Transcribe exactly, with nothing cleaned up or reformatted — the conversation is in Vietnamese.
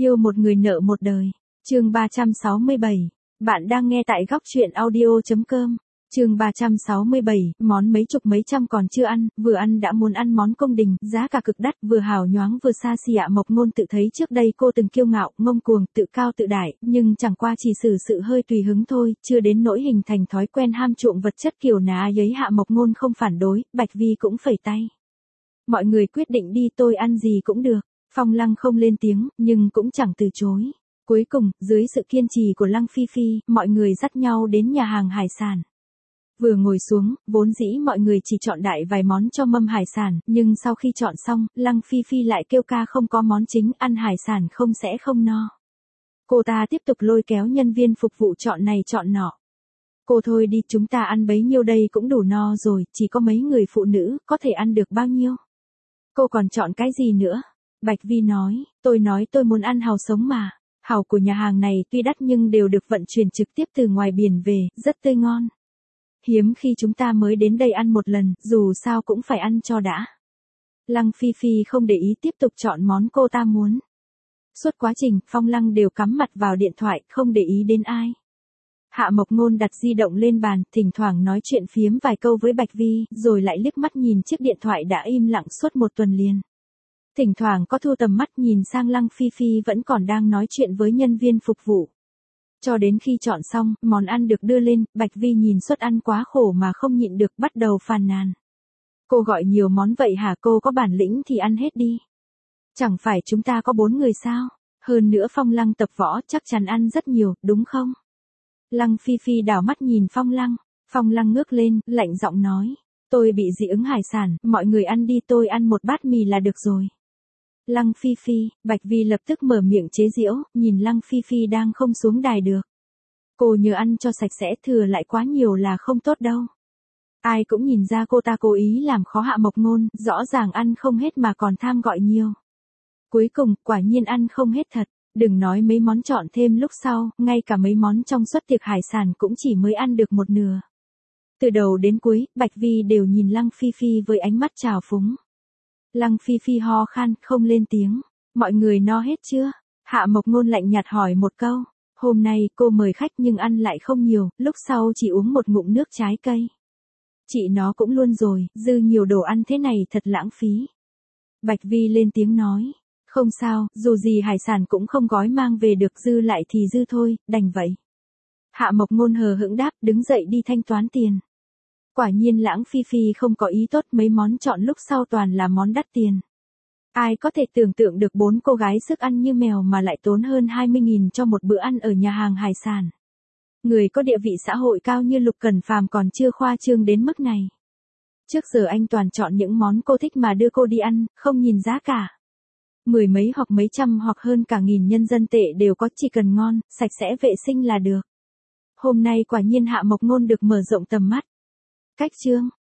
Yêu một người nợ một đời. Chương ba trăm sáu mươi bảy. Bạn đang nghe tại góc truyện audio chấm com. Chương ba trăm sáu mươi bảy, món mấy chục mấy trăm còn chưa ăn, vừa ăn đã muốn ăn món cung đình, giá cả cực đắt, vừa hào nhoáng vừa xa xỉ. Hạ Mộc Ngôn tự thấy trước đây cô từng kiêu ngạo, ngông cuồng, tự cao tự đại, nhưng chẳng qua chỉ xử sự hơi tùy hứng thôi, chưa đến nỗi hình thành thói quen ham chuộng vật chất kiểu ná giấy. Hạ Mộc Ngôn không phản đối, Bạch Vi cũng phẩy tay. Mọi người quyết định đi, tôi ăn gì cũng được. Phong Lăng không lên tiếng, nhưng cũng chẳng từ chối. Cuối cùng, dưới sự kiên trì của Lăng Phi Phi, mọi người dắt nhau đến nhà hàng hải sản. Vừa ngồi xuống, vốn dĩ mọi người chỉ chọn đại vài món cho mâm hải sản, nhưng sau khi chọn xong, Lăng Phi Phi lại kêu ca không có món chính, ăn hải sản không sẽ không no. Cô ta tiếp tục lôi kéo nhân viên phục vụ chọn này chọn nọ. Cô thôi đi, chúng ta ăn bấy nhiêu đây cũng đủ no rồi, chỉ có mấy người phụ nữ, có thể ăn được bao nhiêu. Cô còn chọn cái gì nữa? Bạch Vi nói, tôi nói tôi muốn ăn hàu sống mà. Hàu của nhà hàng này tuy đắt nhưng đều được vận chuyển trực tiếp từ ngoài biển về, rất tươi ngon. Hiếm khi chúng ta mới đến đây ăn một lần, dù sao cũng phải ăn cho đã. Lăng Phi Phi không để ý tiếp tục chọn món cô ta muốn. Suốt quá trình, Phong Lăng đều cắm mặt vào điện thoại, không để ý đến ai. Hạ Mộc Ngôn đặt di động lên bàn, thỉnh thoảng nói chuyện phiếm vài câu với Bạch Vi, rồi lại liếc mắt nhìn chiếc điện thoại đã im lặng suốt một tuần liền. Thỉnh thoảng có thu tầm mắt nhìn sang Lăng Phi Phi vẫn còn đang nói chuyện với nhân viên phục vụ. Cho đến khi chọn xong, món ăn được đưa lên, Bạch Vi nhìn suất ăn quá khổ mà không nhịn được bắt đầu phàn nàn. Cô gọi nhiều món vậy hả, cô có bản lĩnh thì ăn hết đi. Chẳng phải chúng ta có bốn người sao? Hơn nữa Phong Lăng tập võ chắc chắn ăn rất nhiều, đúng không? Lăng Phi Phi đảo mắt nhìn Phong Lăng. Phong Lăng ngước lên, lạnh giọng nói. Tôi bị dị ứng hải sản, mọi người ăn đi, tôi ăn một bát mì là được rồi. Lăng Phi Phi, Bạch Vi lập tức mở miệng chế giễu, nhìn Lăng Phi Phi đang không xuống đài được. Cô nhớ ăn cho sạch sẽ, thừa lại quá nhiều là không tốt đâu. Ai cũng nhìn ra cô ta cố ý làm khó Hạ Mộc Ngôn, rõ ràng ăn không hết mà còn tham gọi nhiều. Cuối cùng, quả nhiên ăn không hết thật, đừng nói mấy món chọn thêm lúc sau, ngay cả mấy món trong suất tiệc hải sản cũng chỉ mới ăn được một nửa. Từ đầu đến cuối, Bạch Vi đều nhìn Lăng Phi Phi với ánh mắt trào phúng. Lăng Phi Phi ho khan, không lên tiếng. Mọi người no hết chưa? Hạ Mộc Ngôn lạnh nhạt hỏi một câu. Hôm nay cô mời khách nhưng ăn lại không nhiều, lúc sau chỉ uống một ngụm nước trái cây. Chị nó cũng luôn rồi, dư nhiều đồ ăn thế này thật lãng phí. Bạch Vi lên tiếng nói. Không sao, dù gì hải sản cũng không gói mang về được, dư lại thì dư thôi, đành vậy. Hạ Mộc Ngôn hờ hững đáp, đứng dậy đi thanh toán tiền. Quả nhiên Lãng Phi Phi không có ý tốt, mấy món chọn lúc sau toàn là món đắt tiền. Ai có thể tưởng tượng được bốn cô gái sức ăn như mèo mà lại tốn hơn hai mươi nghìn cho một bữa ăn ở nhà hàng hải sản. Người có địa vị xã hội cao như Lục Cẩn Phàm còn chưa khoa trương đến mức này. Trước giờ anh toàn chọn những món cô thích mà đưa cô đi ăn, không nhìn giá cả. Mười mấy hoặc mấy trăm hoặc hơn cả nghìn nhân dân tệ đều có, chỉ cần ngon, sạch sẽ vệ sinh là được. Hôm nay quả nhiên Hạ Mộc Ngôn được mở rộng tầm mắt. Cách chương